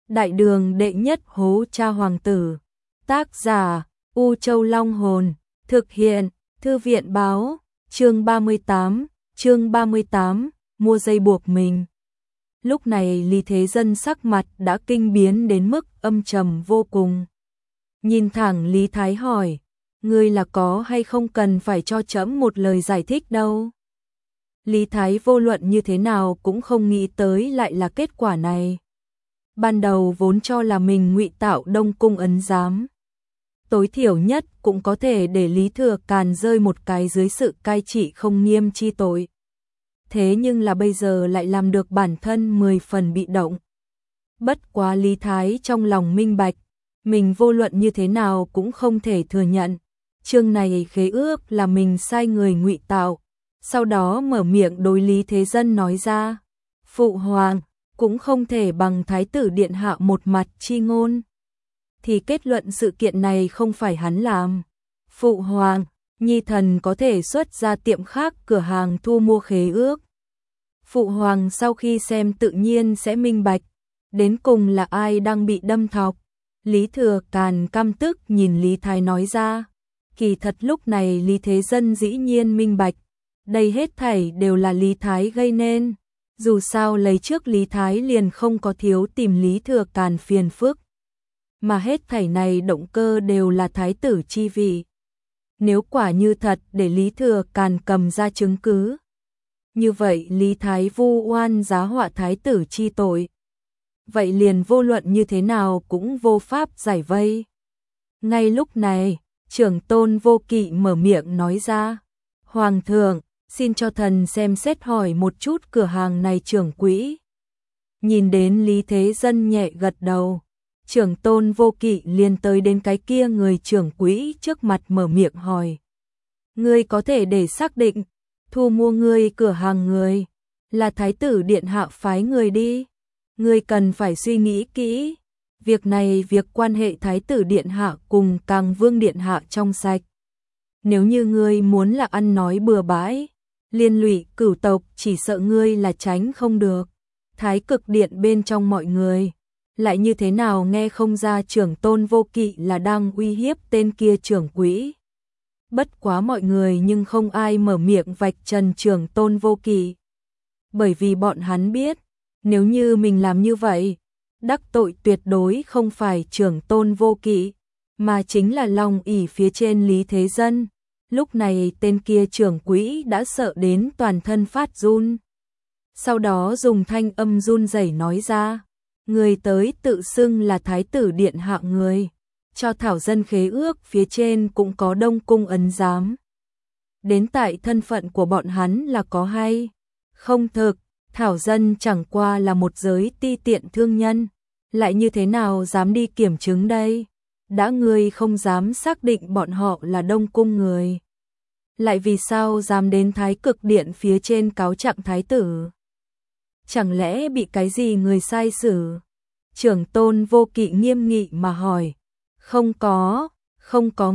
Đại đường đệ nhất hố cha hoàng tử. Tác giả U Châu Long Hồn. Thực hiện Thư viện Báo. Chương 38, mua dây buộc mình. Lúc này Lý Thế Dân sắc mặt đã kinh biến đến mức âm trầm vô cùng. Nhìn thẳng Lý Thái hỏi, ngươi là có hay không cần phải cho trẫm một lời giải thích đâu. Lý Thái vô luận như thế nào cũng không nghĩ tới lại là kết quả này. Ban đầu vốn cho là mình ngụy tạo Đông Cung ấn giám. Tối thiểu nhất cũng có thể để Lý Thừa Càn rơi một cái dưới sự cai trị không nghiêm chi tội. Thế nhưng là bây giờ lại làm được bản thân 10 phần bị động. Bất quá Lý Thái trong lòng minh bạch, mình vô luận như thế nào cũng không thể thừa nhận. Chương này khế ước là mình sai người ngụy tạo. Sau đó mở miệng đối Lý Thế Dân nói ra, Phụ Hoàng cũng không thể bằng Thái tử Điện Hạ một mặt chi ngôn. Thì kết luận sự kiện này không phải hắn làm. Phụ Hoàng, Nhi thần có thể xuất ra tiệm khác cửa hàng thu mua khế ước. Phụ Hoàng sau khi xem tự nhiên sẽ minh bạch, đến cùng là ai đang bị đâm thọc. Lý Thừa Càn căm tức nhìn Lý Thái nói ra, kỳ thật lúc này Lý Thế Dân dĩ nhiên minh bạch, đây hết thảy đều là Lý Thái gây nên. Dù sao lấy trước Lý Thái liền không có thiếu tìm Lý Thừa Càn phiền phức. Mà hết thảy này động cơ đều là Thái tử chi vị. Nếu quả như thật để Lý Thừa Càn cầm ra chứng cứ, như vậy Lý Thái vu oan giá họa Thái tử chi tội. Vậy liền vô luận như thế nào cũng vô pháp giải vây. Ngay lúc này, Trưởng Tôn Vô Kỵ mở miệng nói ra, Hoàng thượng, xin cho thần xem xét hỏi một chút cửa hàng này trưởng quỹ. Nhìn đến Lý Thế Dân nhẹ gật đầu, Trưởng Tôn Vô Kỵ liền tới đến cái kia người trưởng quỹ trước mặt mở miệng hỏi. Ngươi có thể để xác định, thu mua ngươi cửa hàng người, là Thái tử Điện Hạ phái người đi. Ngươi cần phải suy nghĩ kỹ, việc này việc quan hệ Thái tử Điện Hạ cùng Càng Vương Điện Hạ trong sạch. Nếu như ngươi muốn là ăn nói bừa bãi, liên lụy cửu tộc chỉ sợ ngươi là tránh không được. Thái Cực Điện bên trong mọi người, lại như thế nào nghe không ra Trưởng Tôn Vô Kỵ là đang uy hiếp tên kia trưởng quỹ. Bất quá mọi người nhưng không ai mở miệng vạch trần Trưởng Tôn Vô Kỵ. Bởi vì bọn hắn biết, nếu như mình làm như vậy, đắc tội tuyệt đối không phải Trưởng Tôn Vô Kỵ, mà chính là lòng ỷ phía trên Lý Thế Dân. Lúc này tên kia trưởng quỹ đã sợ đến toàn thân phát run. Sau đó dùng thanh âm run rẩy nói ra, người tới tự xưng là Thái tử Điện Hạ người, cho thảo dân khế ước phía trên cũng có Đông Cung ấn giám. Đến tại thân phận của bọn hắn là có hay không thực, thảo dân chẳng qua là một giới ti tiện thương nhân, lại như thế nào dám đi kiểm chứng đây? Đã ngươi không dám xác định bọn họ là Đông Cung người, lại vì sao dám đến Thái Cực Điện phía trên cáo trạng Thái tử? Chẳng lẽ bị cái gì người sai xử? Trưởng Tôn Vô Kỵ nghiêm nghị mà hỏi. Không có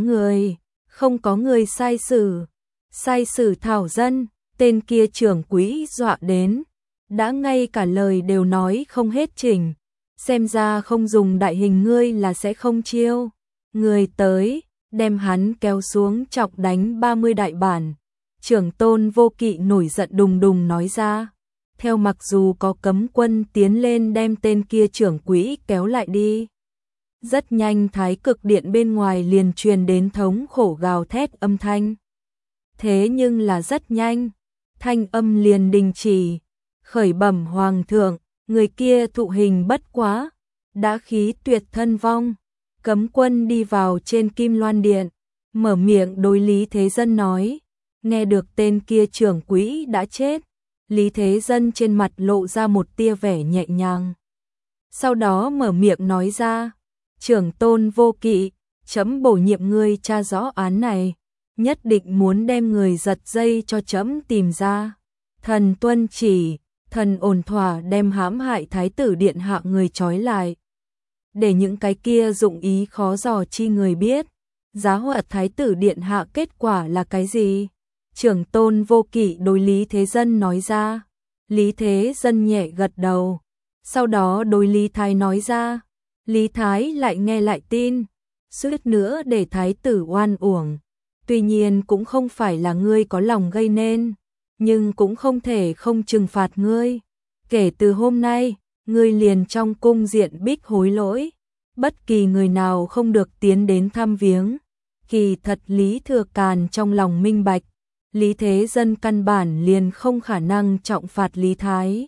người sai xử. Sai xử thảo dân, tên kia trưởng quỹ dọa đến, đã ngay cả lời đều nói không hết trình. Xem ra không dùng đại hình ngươi là sẽ không chiêu. Người tới, đem hắn kéo xuống chọc đánh 30 đại bản. Trưởng Tôn Vô Kỵ nổi giận đùng đùng nói ra. Theo mặc dù có cấm quân tiến lên đem tên kia trưởng quỹ kéo lại đi. Rất nhanh Thái Cực Điện bên ngoài liền truyền đến thống khổ gào thét âm thanh. Thế nhưng là rất nhanh, thanh âm liền đình chỉ. Khởi bẩm Hoàng thượng, người kia thụ hình bất quá, đã khí tuyệt thân vong. Cấm quân đi vào trên Kim Loan Điện, mở miệng đối Lý Thế Dân nói, nghe được tên kia trưởng quỹ đã chết. Lý Thế Dân trên mặt lộ ra một tia vẻ nhẹ nhàng. Sau đó mở miệng nói ra, Trưởng Tôn Vô Kỵ, trẫm bổ nhiệm ngươi tra rõ án này, nhất định muốn đem người giật dây cho trẫm tìm ra. Thần tuân chỉ, thần ổn thỏa đem hãm hại Thái tử Điện Hạ người trói lại. Để những cái kia dụng ý khó dò chi người biết, giá họa Thái tử Điện Hạ kết quả là cái gì? Trưởng Tôn Vô Kỵ đối Lý Thế Dân nói ra. Lý Thế Dân nhẹ gật đầu. Sau đó đối Lý Thái nói ra, Lý Thái lại nghe lại tin, suýt nữa để thái tử oan uổng. Tuy nhiên cũng không phải là ngươi có lòng gây nên, nhưng cũng không thể không trừng phạt ngươi. Kể từ hôm nay, ngươi liền trong cung diện bích hối lỗi, bất kỳ người nào không được tiến đến thăm viếng. Kỳ thật Lý Thừa Càn trong lòng minh bạch, Lý Thế Dân căn bản liền không khả năng trọng phạt Lý Thái.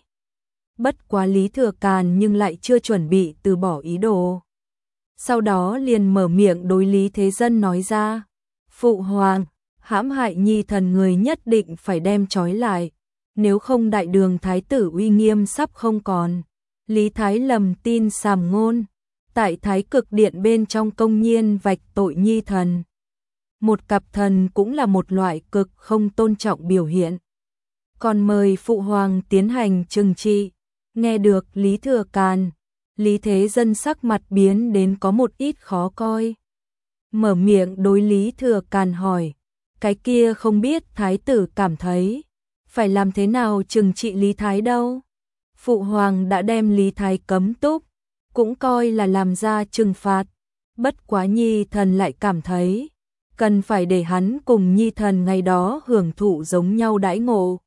Bất quá Lý Thừa Càn nhưng lại chưa chuẩn bị từ bỏ ý đồ. Sau đó liền mở miệng đối Lý Thế Dân nói ra, Phụ Hoàng, hãm hại nhi thần người nhất định phải đem trói lại, nếu không đại đường thái tử uy nghiêm sắp không còn. Lý Thái lầm tin sàm ngôn, tại Thái Cực Điện bên trong công nhiên vạch tội nhi thần. Một cặp thần cũng là một loại cực không tôn trọng biểu hiện. Còn mời Phụ Hoàng tiến hành trừng trị. Nghe được Lý Thừa Càn, Lý Thế Dân sắc mặt biến đến có một ít khó coi. Mở miệng đối Lý Thừa Càn hỏi, cái kia không biết thái tử cảm thấy phải làm thế nào trừng trị Lý Thái đâu. Phụ Hoàng đã đem Lý Thái cấm túc, cũng coi là làm ra trừng phạt. Bất quá nhi thần lại cảm thấy cần phải để hắn cùng nhi thần ngày đó hưởng thụ giống nhau đãi ngộ.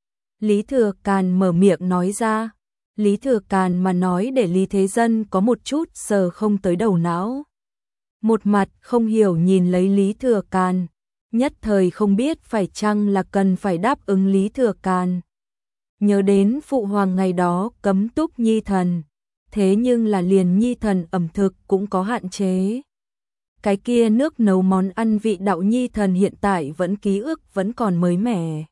Lý Thừa Càn mở miệng nói ra. Lý Thừa Càn mà nói để Lý Thế Dân có một chút sờ không tới đầu não. Một mặt không hiểu nhìn lấy Lý Thừa Càn, nhất thời không biết phải chăng là cần phải đáp ứng Lý Thừa Càn. Nhớ đến Phụ Hoàng ngày đó cấm túc nhi thần, thế nhưng là liền nhi thần ẩm thực cũng có hạn chế. Cái kia nước nấu món ăn vị đạo nhi thần hiện tại vẫn ký ức vẫn còn mới mẻ.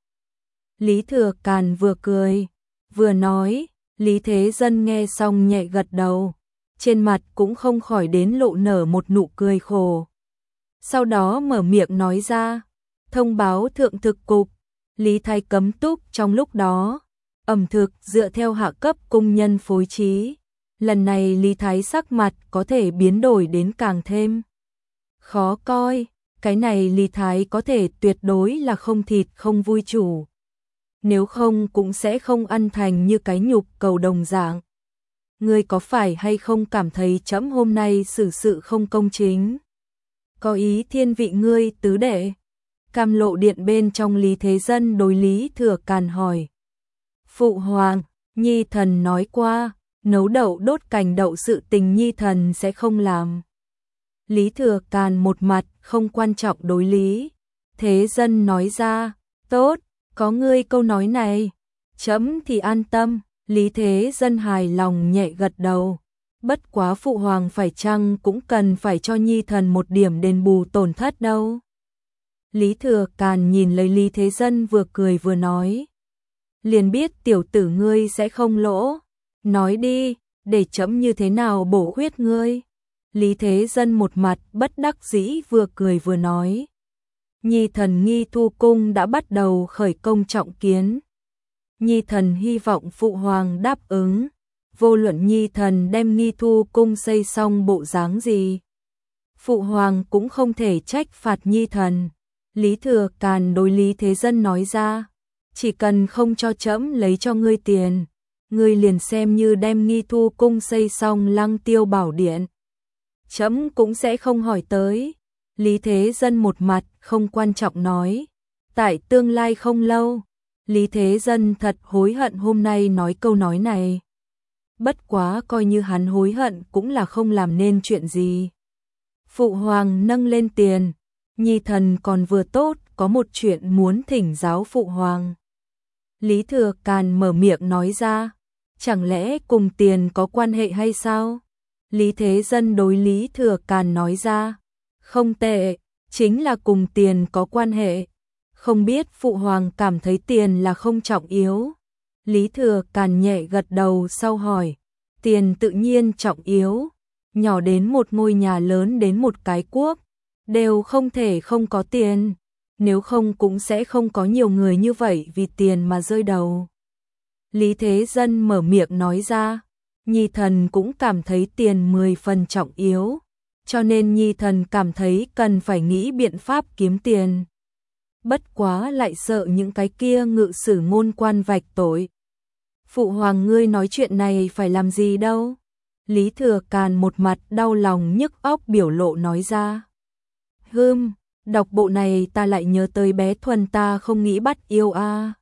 Lý Thừa Càn vừa cười, vừa nói. Lý Thế Dân nghe xong nhẹ gật đầu, trên mặt cũng không khỏi đến lộ nở một nụ cười khổ. Sau đó mở miệng nói ra, thông báo thượng thực cục, Lý Thái cấm túc trong lúc đó, ẩm thực dựa theo hạ cấp cung nhân phối trí. Lần này Lý Thái sắc mặt có thể biến đổi đến càng thêm khó coi, cái này Lý Thái có thể tuyệt đối là không thịt không vui chủ. Nếu không cũng sẽ không ăn thành như cái nhục cầu đồng dạng. Ngươi có phải hay không cảm thấy trẫm hôm nay xử sự không công chính? Có ý thiên vị ngươi tứ đệ? Cam Lộ Điện bên trong Lý Thế Dân đối Lý Thừa Càn hỏi. Phụ Hoàng, nhi thần nói qua, nấu đậu đốt cành đậu sự tình nhi thần sẽ không làm. Lý Thừa Càn một mặt không quan trọng đối Lý Thế Dân nói ra, tốt. Có ngươi câu nói này, trẫm thì an tâm. Lý Thế Dân hài lòng nhẹ gật đầu. Bất quá Phụ Hoàng phải chăng cũng cần phải cho nhi thần một điểm đền bù tổn thất đâu. Lý Thừa Càn nhìn lấy Lý Thế Dân vừa cười vừa nói. Liền biết tiểu tử ngươi sẽ không lỗ. Nói đi, để trẫm như thế nào bổ khuyết ngươi. Lý Thế Dân một mặt bất đắc dĩ vừa cười vừa nói. Nhi thần Nghi Thu Cung đã bắt đầu khởi công trọng kiến. Nhi thần hy vọng Phụ Hoàng đáp ứng. Vô luận nhi thần đem Nghi Thu Cung xây xong bộ dáng gì, Phụ Hoàng cũng không thể trách phạt nhi thần. Lý Thừa Càn đối Lý Thế Dân nói ra, chỉ cần không cho trẫm lấy cho ngươi tiền, ngươi liền xem như đem Nghi Thu Cung xây xong Lăng Tiêu Bảo Điện, trẫm cũng sẽ không hỏi tới. Lý Thế Dân một mặt không quan trọng nói, tại tương lai không lâu, Lý Thế Dân thật hối hận hôm nay nói câu nói này. Bất quá coi như hắn hối hận cũng là không làm nên chuyện gì. Phụ Hoàng nâng lên tiền, nhi thần còn vừa tốt có một chuyện muốn thỉnh giáo Phụ Hoàng. Lý Thừa Càn mở miệng nói ra, chẳng lẽ cùng tiền có quan hệ hay sao? Lý Thế Dân đối Lý Thừa Càn nói ra, không tệ, chính là cùng tiền có quan hệ. Không biết Phụ Hoàng cảm thấy tiền là không trọng yếu. Lý Thừa Càn nhẹ gật đầu sau hỏi, tiền tự nhiên trọng yếu, nhỏ đến một ngôi nhà lớn đến một cái quốc, đều không thể không có tiền, nếu không cũng sẽ không có nhiều người như vậy vì tiền mà rơi đầu. Lý Thế Dân mở miệng nói ra, nhi thần cũng cảm thấy tiền 10 phần trọng yếu, cho nên nhi thần cảm thấy cần phải nghĩ biện pháp kiếm tiền. Bất quá lại sợ những cái kia ngự sử ngôn quan vạch tội. Phụ hoàng ngươi nói chuyện này phải làm gì đâu? Lý Thừa Càn một mặt đau lòng nhức óc biểu lộ nói ra. Đọc bộ này ta lại nhớ tới bé Thuần ta không nghĩ bắt yêu a.